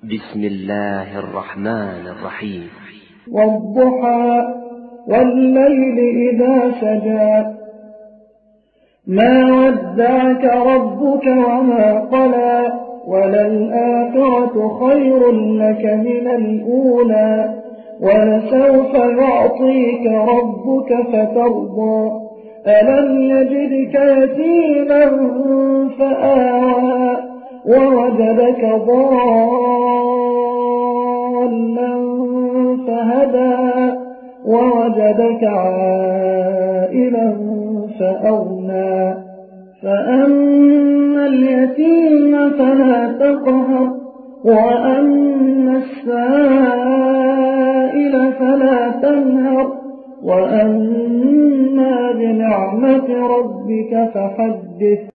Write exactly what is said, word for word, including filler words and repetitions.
بسم الله الرحمن الرحيم. والضحى والليل إذا سجى ما ودعك ربك وما قلى وللآخرة خير لك من الأولى ولسوف يعطيك ربك فترضى ألم يجدك يتيما فآوى ووجدك ضالا فهدى ووجدك عائلا فأغنى فأما اليتيم فلا تقهر وأما السائل فلا تنهر وأما بنعمة ربك فحدث